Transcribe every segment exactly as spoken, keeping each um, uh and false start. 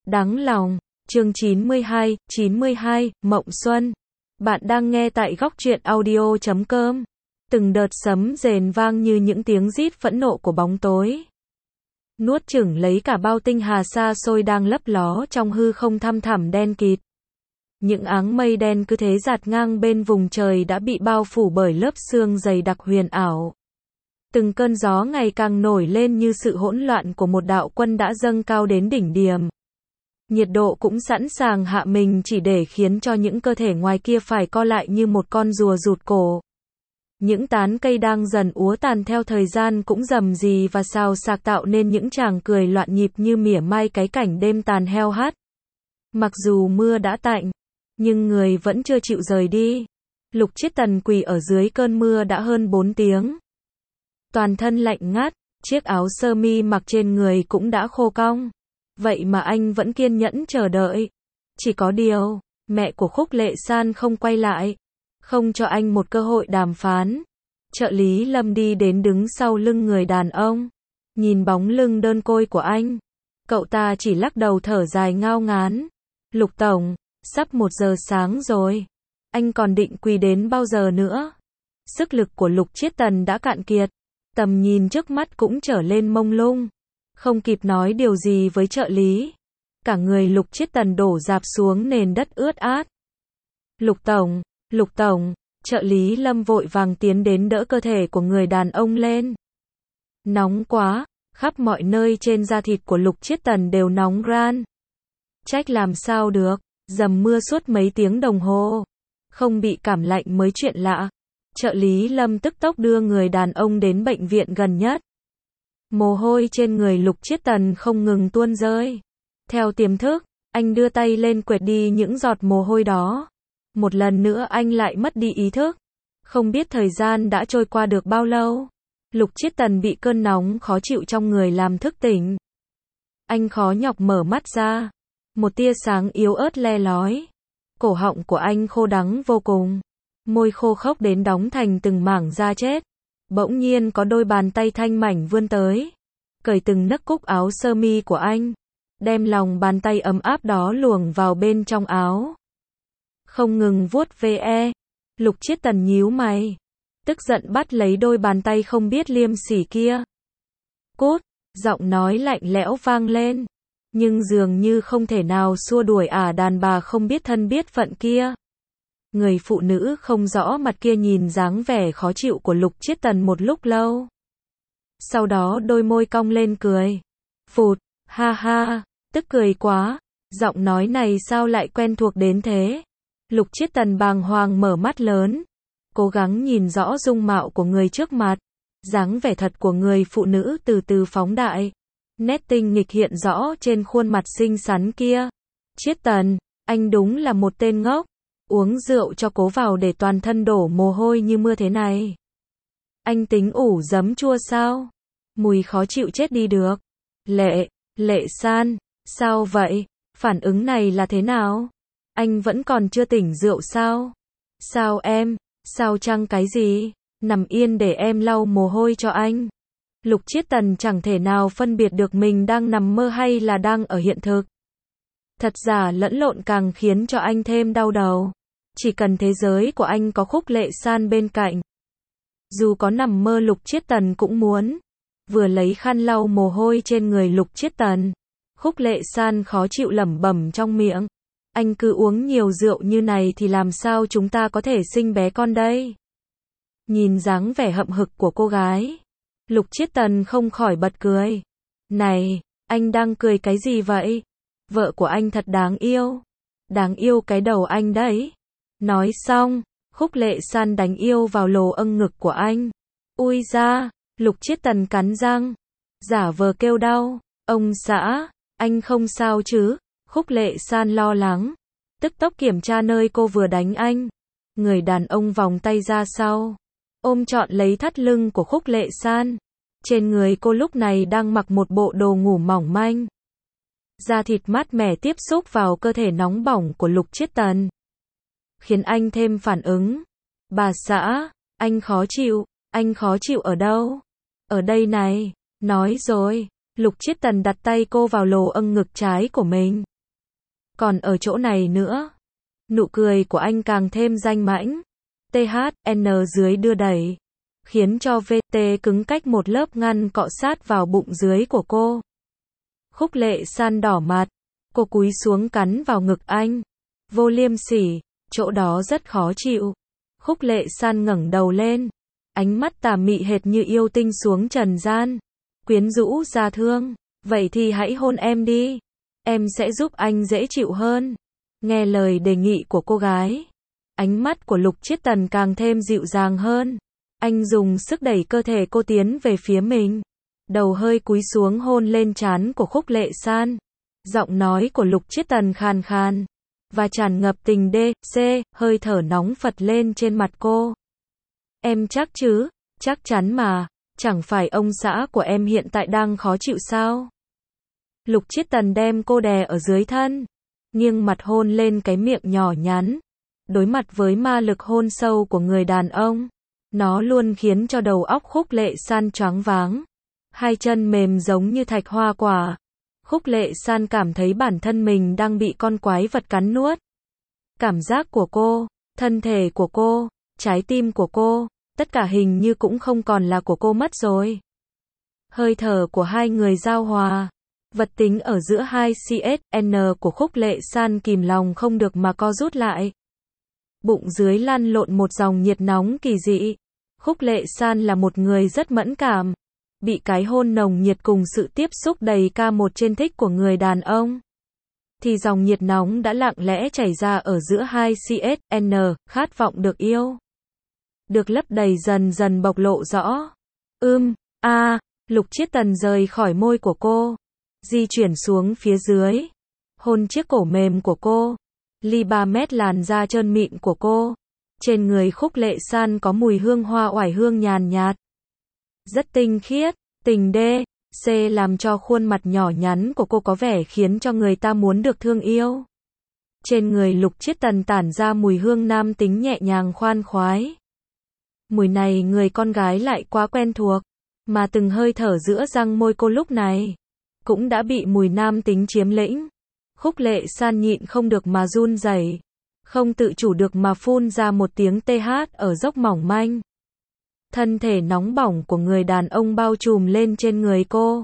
Đáng lòng, chương chín mươi hai, chín mươi hai, Mộng Xuân. Bạn đang nghe tại góc truyện audio chấm com. Từng đợt sấm rền vang như những tiếng rít phẫn nộ của bóng tối. Nuốt chửng lấy cả bao tinh hà xa xôi đang lấp ló trong hư không thăm thẳm đen kịt. Những áng mây đen cứ thế dạt ngang bên vùng trời đã bị bao phủ bởi lớp sương dày đặc huyền ảo. Từng cơn gió ngày càng nổi lên như sự hỗn loạn của một đạo quân đã dâng cao đến đỉnh điểm. Nhiệt độ cũng sẵn sàng hạ mình chỉ để khiến cho những cơ thể ngoài kia phải co lại như một con rùa rụt cổ. Những tán cây đang dần úa tàn theo thời gian cũng rầm rì và xào xạc tạo nên những tràng cười loạn nhịp như mỉa mai cái cảnh đêm tàn heo hắt. Mặc dù mưa đã tạnh, nhưng người vẫn chưa chịu rời đi. Lục Chiết Tần quỳ ở dưới cơn mưa đã hơn bốn tiếng. Toàn thân lạnh ngắt, chiếc áo sơ mi mặc trên người cũng đã khô cong. Vậy mà anh vẫn kiên nhẫn chờ đợi. Chỉ có điều, mẹ của Khúc Lệ San không quay lại, không cho anh một cơ hội đàm phán. Trợ lý Lâm đi đến đứng sau lưng người đàn ông, nhìn bóng lưng đơn côi của anh. Cậu ta chỉ lắc đầu thở dài ngao ngán. Lục Tổng, sắp một giờ sáng rồi. Anh còn định quỳ đến bao giờ nữa? Sức lực của Lục Chiết Tần đã cạn kiệt. Tầm nhìn trước mắt cũng trở lên mông lung. Không kịp nói điều gì với trợ lý. Cả người Lục Chiết Tần đổ rạp xuống nền đất ướt át. Lục Tổng, Lục Tổng, trợ lý Lâm vội vàng tiến đến đỡ cơ thể của người đàn ông lên. Nóng quá, khắp mọi nơi trên da thịt của Lục Chiết Tần đều nóng ran. Trách làm sao được, dầm mưa suốt mấy tiếng đồng hồ. Không bị cảm lạnh mới chuyện lạ. Trợ lý Lâm tức tốc đưa người đàn ông đến bệnh viện gần nhất. Mồ hôi trên người Lục Chiết Tần không ngừng tuôn rơi. Theo tiềm thức, anh đưa tay lên quệt đi những giọt mồ hôi đó. Một lần nữa anh lại mất đi ý thức. Không biết thời gian đã trôi qua được bao lâu. Lục Chiết Tần bị cơn nóng khó chịu trong người làm thức tỉnh. Anh khó nhọc mở mắt ra. Một tia sáng yếu ớt le lói. Cổ họng của anh khô đắng vô cùng. Môi khô khốc đến đóng thành từng mảng da chết. Bỗng nhiên có đôi bàn tay thanh mảnh vươn tới, cởi từng nấc cúc áo sơ mi của anh, đem lòng bàn tay ấm áp đó luồn vào bên trong áo. Không ngừng vuốt ve, Lục Chiết Tần nhíu mày, tức giận bắt lấy đôi bàn tay không biết liêm sỉ kia. Cút, giọng nói lạnh lẽo vang lên, nhưng dường như không thể nào xua đuổi ả đàn bà không biết thân biết phận kia. Người phụ nữ không rõ mặt kia nhìn dáng vẻ khó chịu của Lục Chiết Tần một lúc lâu. Sau đó đôi môi cong lên cười. Phụt, ha ha, tức cười quá, giọng nói này sao lại quen thuộc đến thế? Lục Chiết Tần bàng hoàng mở mắt lớn, cố gắng nhìn rõ dung mạo của người trước mặt. Dáng vẻ thật của người phụ nữ từ từ phóng đại. Nét tinh nghịch hiện rõ trên khuôn mặt xinh xắn kia. Chiết Tần, anh đúng là một tên ngốc. Uống rượu cho cố vào để toàn thân đổ mồ hôi như mưa thế này. Anh tính ủ giấm chua sao? Mùi khó chịu chết đi được. Lệ, Lệ San, sao vậy? Phản ứng này là thế nào? Anh vẫn còn chưa tỉnh rượu sao? Sao em? Sao chăng cái gì? Nằm yên để em lau mồ hôi cho anh. Lục Chiết Tần chẳng thể nào phân biệt được mình đang nằm mơ hay là đang ở hiện thực. Thật giả lẫn lộn càng khiến cho anh thêm đau đầu. Chỉ cần thế giới của anh có Khúc Lệ San bên cạnh. Dù có nằm mơ Lục Chiết Tần cũng muốn. Vừa lấy khăn lau mồ hôi trên người Lục Chiết Tần. Khúc Lệ San khó chịu lẩm bẩm trong miệng. Anh cứ uống nhiều rượu như này thì làm sao chúng ta có thể sinh bé con đây? Nhìn dáng vẻ hậm hực của cô gái, Lục Chiết Tần không khỏi bật cười. Này, anh đang cười cái gì vậy? Vợ của anh thật đáng yêu. Đáng yêu cái đầu anh đấy. Nói xong, Khúc Lệ San đánh yêu vào lồ âng ngực của anh. Ui da, Lục Chiết Tần cắn răng, giả vờ kêu đau. Ông xã, anh không sao chứ? Khúc Lệ San lo lắng, tức tốc kiểm tra nơi cô vừa đánh anh. Người đàn ông vòng tay ra sau, ôm trọn lấy thắt lưng của Khúc Lệ San. Trên người cô lúc này đang mặc một bộ đồ ngủ mỏng manh. Da thịt mát mẻ tiếp xúc vào cơ thể nóng bỏng của Lục Chiết Tần, khiến anh thêm phản ứng. Bà xã, anh khó chịu, anh khó chịu ở đâu? Ở đây này, nói rồi. Lục Chiết Tần đặt tay cô vào lồ âng ngực trái của mình. Còn ở chỗ này nữa. Nụ cười của anh càng thêm danh mãnh. tê hát en dưới đưa đẩy. Khiến cho vê tê cứng cách một lớp ngăn cọ sát vào bụng dưới của cô. Khúc Lệ San đỏ mặt. Cô cúi xuống cắn vào ngực anh. Vô liêm sỉ. Chỗ đó rất khó chịu. Khúc Lệ San ngẩng đầu lên. Ánh mắt tà mị hệt như yêu tinh xuống trần gian. Quyến rũ ra thương. Vậy thì hãy hôn em đi. Em sẽ giúp anh dễ chịu hơn. Nghe lời đề nghị của cô gái. Ánh mắt của Lục Chiết Tần càng thêm dịu dàng hơn. Anh dùng sức đẩy cơ thể cô tiến về phía mình. Đầu hơi cúi xuống hôn lên trán của Khúc Lệ San. Giọng nói của Lục Chiết Tần khàn khàn. Và tràn ngập tình đê, xê, hơi thở nóng phật lên trên mặt cô. Em chắc chứ? Chắc chắn mà. Chẳng phải ông xã của em hiện tại đang khó chịu sao? Lục Chiết Tần đem cô đè ở dưới thân. Nghiêng mặt hôn lên cái miệng nhỏ nhắn. Đối mặt với ma lực hôn sâu của người đàn ông. Nó luôn khiến cho đầu óc Khúc Lệ San choáng váng. Hai chân mềm giống như thạch hoa quả. Khúc Lệ San cảm thấy bản thân mình đang bị con quái vật cắn nuốt. Cảm giác của cô, thân thể của cô, trái tim của cô, tất cả hình như cũng không còn là của cô mất rồi. Hơi thở của hai người giao hòa. Vật tính ở giữa hai xê ét en của Khúc Lệ San kìm lòng không được mà co rút lại. Bụng dưới lăn lộn một dòng nhiệt nóng kỳ dị. Khúc Lệ San là một người rất mẫn cảm. Bị cái hôn nồng nhiệt cùng sự tiếp xúc đầy ca một trên thích của người đàn ông. Thì dòng nhiệt nóng đã lặng lẽ chảy ra ở giữa hai xê ét en, khát vọng được yêu. Được lấp đầy dần dần bộc lộ rõ. Ưm, a, à, Lục Chiết Tần rời khỏi môi của cô. Di chuyển xuống phía dưới. Hôn chiếc cổ mềm của cô. Ly ba mét làn da trơn mịn của cô. Trên người Khúc Lệ San có mùi hương hoa oải hương nhàn nhạt. Rất tinh khiết, tình đê, xê làm cho khuôn mặt nhỏ nhắn của cô có vẻ khiến cho người ta muốn được thương yêu. Trên người Lục Chiết Tần tản ra mùi hương nam tính nhẹ nhàng khoan khoái. Mùi này người con gái lại quá quen thuộc, mà từng hơi thở giữa răng môi cô lúc này cũng đã bị mùi nam tính chiếm lĩnh. Khúc Lệ San nhịn không được mà run rẩy, không tự chủ được mà phun ra một tiếng tê hát ở dốc mỏng manh. Thân thể nóng bỏng của người đàn ông bao trùm lên trên người cô.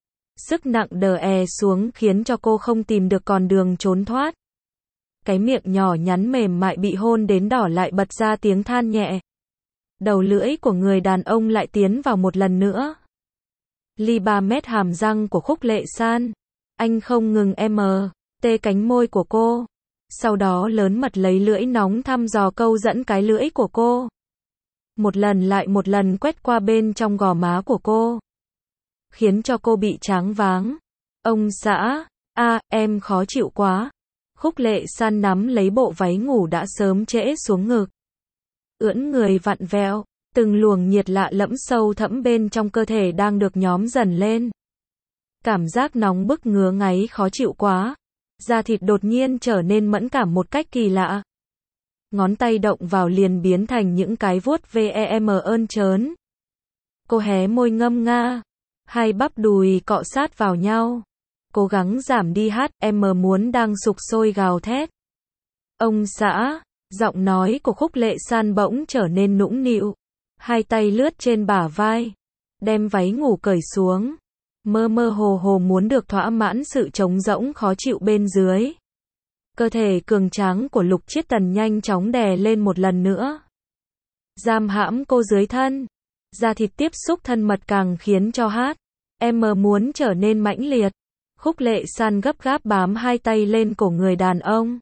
Sức nặng đè è xuống khiến cho cô không tìm được con đường trốn thoát. Cái miệng nhỏ nhắn mềm mại bị hôn đến đỏ lại bật ra tiếng than nhẹ. Đầu lưỡi của người đàn ông lại tiến vào một lần nữa. Ly ba mét hàm răng của Khúc Lệ San. Anh không ngừng em tê cánh môi của cô. Sau đó lớn mật lấy lưỡi nóng thăm dò câu dẫn cái lưỡi của cô. Một lần lại một lần quét qua bên trong gò má của cô. Khiến cho cô bị choáng váng. Ông xã, a, em khó chịu quá. Khúc Lệ San nắm lấy bộ váy ngủ đã sớm trễ xuống ngực. Ưỡn người vặn vẹo, từng luồng nhiệt lạ lẫm sâu thẫm bên trong cơ thể đang được nhóm dần lên. Cảm giác nóng bức ngứa ngáy khó chịu quá. Da thịt đột nhiên trở nên mẫn cảm một cách kỳ lạ. Ngón tay động vào liền biến thành những cái vuốt vèm ơn trớn. Cô hé môi ngâm nga. Hai bắp đùi cọ sát vào nhau. Cố gắng giảm đi hát em muốn đang sục sôi gào thét. Ông xã, giọng nói của Khúc Lệ San bỗng trở nên nũng nịu. Hai tay lướt trên bả vai. Đem váy ngủ cởi xuống. Mơ mơ hồ hồ muốn được thỏa mãn sự trống rỗng khó chịu bên dưới. Cơ thể cường tráng của Lục Chiết Tần nhanh chóng đè lên một lần nữa. Giam hãm cô dưới thân. Da thịt tiếp xúc thân mật càng khiến cho hát em muốn trở nên mãnh liệt. Khúc Lệ San gấp gáp bám hai tay lên cổ người đàn ông.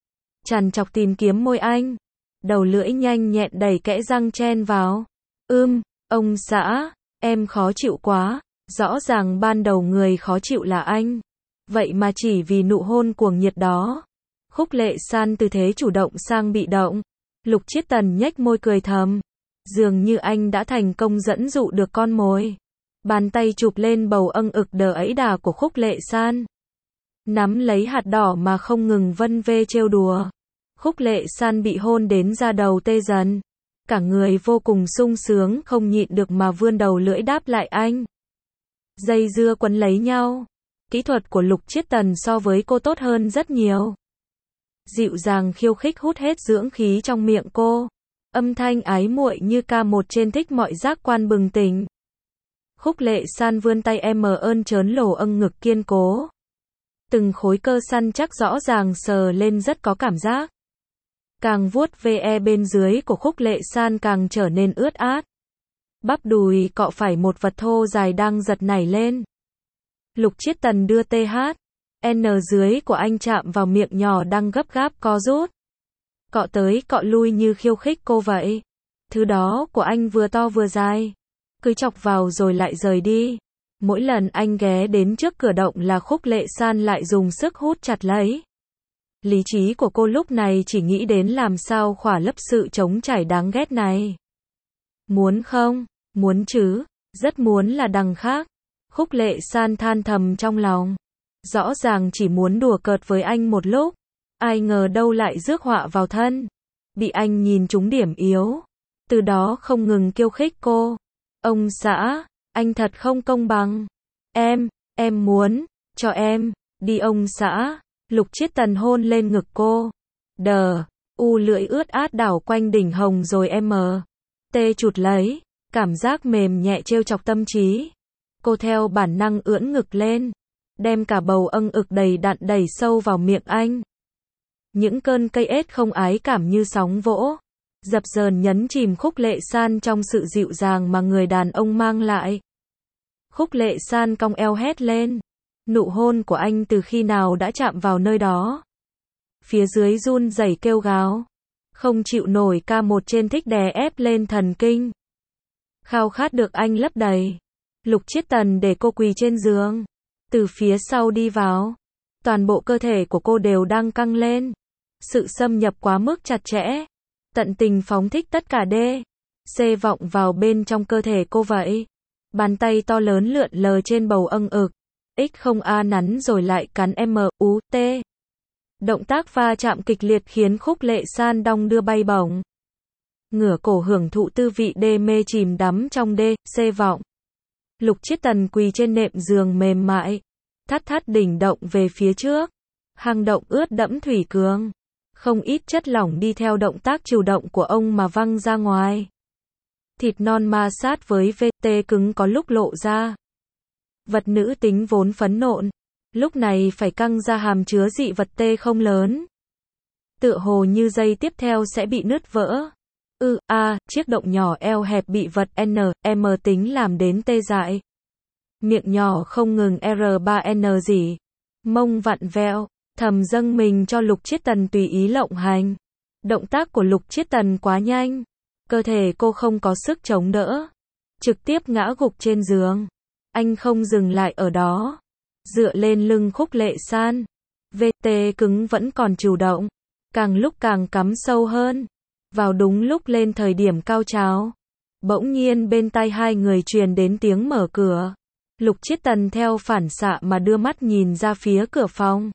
Trằn trọc tìm kiếm môi anh. Đầu lưỡi nhanh nhẹn đẩy kẽ răng chen vào. Ưm, ông xã, em khó chịu quá. Rõ ràng ban đầu người khó chịu là anh. Vậy mà chỉ vì nụ hôn cuồng nhiệt đó. Khúc Lệ San từ thế chủ động sang bị động. Lục Chiết Tần nhếch môi cười thầm. Dường như anh đã thành công dẫn dụ được con mồi. Bàn tay chụp lên bầu âng ực đờ ấy đà của Khúc Lệ San. Nắm lấy hạt đỏ mà không ngừng vân vê trêu đùa. Khúc Lệ San bị hôn đến da đầu tê dần. Cả người vô cùng sung sướng không nhịn được mà vươn đầu lưỡi đáp lại anh. Dây dưa quấn lấy nhau. Kỹ thuật của Lục Chiết Tần so với cô tốt hơn rất nhiều. dịu dàng khiêu khích hút hết dưỡng khí trong miệng cô. Âm thanh ái muội như ca một trên thích mọi giác quan bừng tỉnh. Khúc Lệ San vươn tay em ơn trớn lồ âng ngực kiên cố. Từng khối cơ săn chắc rõ ràng sờ lên rất có cảm giác. Càng vuốt ve bên dưới của Khúc Lệ San càng trở nên ướt át. Bắp đùi cọ phải một vật thô dài đang giật nảy lên. Lục Chiết Tần đưa tê hát en dưới của anh chạm vào miệng nhỏ đang gấp gáp co rút. Cọ tới cọ lui như khiêu khích cô vậy. Thứ đó của anh vừa to vừa dài. Cứ chọc vào rồi lại rời đi. Mỗi lần anh ghé đến trước cửa động là Khúc Lệ San lại dùng sức hút chặt lấy. Lý trí của cô lúc này chỉ nghĩ đến làm sao khỏa lấp sự trống trải đáng ghét này. Muốn không? Muốn chứ. Rất muốn là đằng khác. Khúc Lệ San than thầm trong lòng. Rõ ràng chỉ muốn đùa cợt với anh một lúc. Ai ngờ đâu lại rước họa vào thân. Bị anh nhìn trúng điểm yếu. Từ đó không ngừng khiêu khích cô. Ông xã, anh thật không công bằng. Em, em muốn, cho em, đi ông xã. Lục Chiết Tần hôn lên ngực cô. Đờ, u lưỡi ướt át đảo quanh đỉnh hồng rồi em mờ. Tê chụt lấy, cảm giác mềm nhẹ trêu chọc tâm trí. Cô theo bản năng ưỡn ngực lên. Đem cả bầu âng ực đầy đặn đẩy sâu vào miệng anh. Những cơn cây ết không ái cảm như sóng vỗ. Dập dờn nhấn chìm Khúc Lệ San trong sự dịu dàng mà người đàn ông mang lại. Khúc Lệ San cong eo hét lên. Nụ hôn của anh từ khi nào đã chạm vào nơi đó. Phía dưới run rẩy kêu gào. Không chịu nổi ca một trên thích đè ép lên thần kinh. Khao khát được anh lấp đầy. Lục Chiết Tần để cô quỳ trên giường. Từ phía sau đi vào. Toàn bộ cơ thể của cô đều đang căng lên. Sự xâm nhập quá mức chặt chẽ. Tận tình phóng thích tất cả đê. Xê vọng vào bên trong cơ thể cô vậy. Bàn tay to lớn lượn lờ trên bầu âng ực. X không A nắn rồi lại cắn M, U, T. Động tác va chạm kịch liệt khiến Khúc Lệ San đong đưa bay bổng. Ngửa cổ hưởng thụ tư vị đê mê chìm đắm trong đê, xê vọng. Lục Chiết Tần quỳ trên nệm giường mềm mại. Thắt thắt đỉnh động về phía trước. Hang động ướt đẫm thủy cương. Không ít chất lỏng đi theo động tác chủ động của ông mà văng ra ngoài. Thịt non ma sát với vê tê cứng có lúc lộ ra. Vật nữ tính vốn phấn nộn. Lúc này phải căng ra hàm chứa dị vật tê không lớn. Tựa hồ như giây tiếp theo sẽ bị nứt vỡ. Ư, a, chiếc động nhỏ eo hẹp bị vật N, M tính làm đến tê dại. Miệng nhỏ không ngừng R ba N gì. Mông vặn vẹo. Thầm dâng mình cho Lục Chiết Tần tùy ý lộng hành. Động tác của Lục Chiết Tần quá nhanh. Cơ thể cô không có sức chống đỡ. Trực tiếp ngã gục trên giường. Anh không dừng lại ở đó. Dựa lên lưng Khúc Lệ San. vê tê cứng vẫn còn chủ động. Càng lúc càng cắm sâu hơn. Vào đúng lúc lên thời điểm cao trào. Bỗng nhiên bên tai hai người truyền đến tiếng mở cửa. Lục Chiết Tần theo phản xạ mà đưa mắt nhìn ra phía cửa phòng.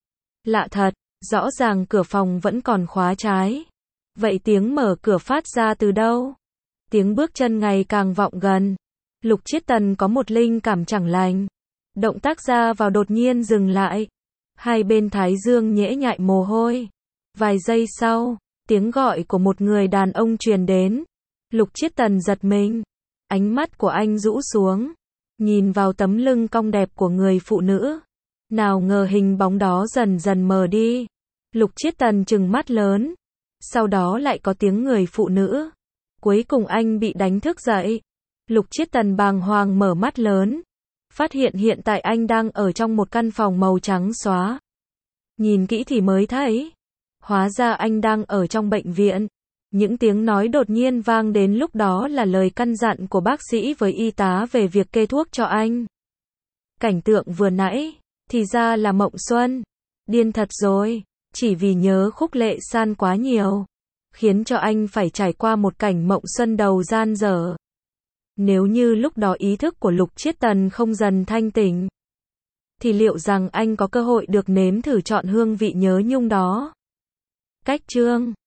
Lạ thật, rõ ràng cửa phòng vẫn còn khóa trái. Vậy tiếng mở cửa phát ra từ đâu? Tiếng bước chân ngày càng vọng gần. Lục Chiết Tần có một linh cảm chẳng lành. Động tác ra vào đột nhiên dừng lại. Hai bên thái dương nhễ nhại mồ hôi. Vài giây sau, tiếng gọi của một người đàn ông truyền đến. Lục Chiết Tần giật mình. Ánh mắt của anh rũ xuống. Nhìn vào tấm lưng cong đẹp của người phụ nữ. Nào ngờ hình bóng đó dần dần mờ đi. Lục Chiết Tần trừng mắt lớn. Sau đó lại có tiếng người phụ nữ. Cuối cùng anh bị đánh thức dậy. Lục Chiết Tần bàng hoàng mở mắt lớn. Phát hiện hiện tại anh đang ở trong một căn phòng màu trắng xóa. Nhìn kỹ thì mới thấy. Hóa ra anh đang ở trong bệnh viện. Những tiếng nói đột nhiên vang đến lúc đó là lời căn dặn của bác sĩ với y tá về việc kê thuốc cho anh. Cảnh tượng vừa nãy, thì ra là Mộng Xuân. Điên thật rồi, chỉ vì nhớ Khúc Lệ San quá nhiều. Khiến cho anh phải trải qua một cảnh Mộng Xuân đầu gian dở. Nếu như lúc đó ý thức của Lục Chiết Tần không dần thanh tỉnh. Thì liệu rằng anh có cơ hội được nếm thử trọn hương vị nhớ nhung đó? Cách chương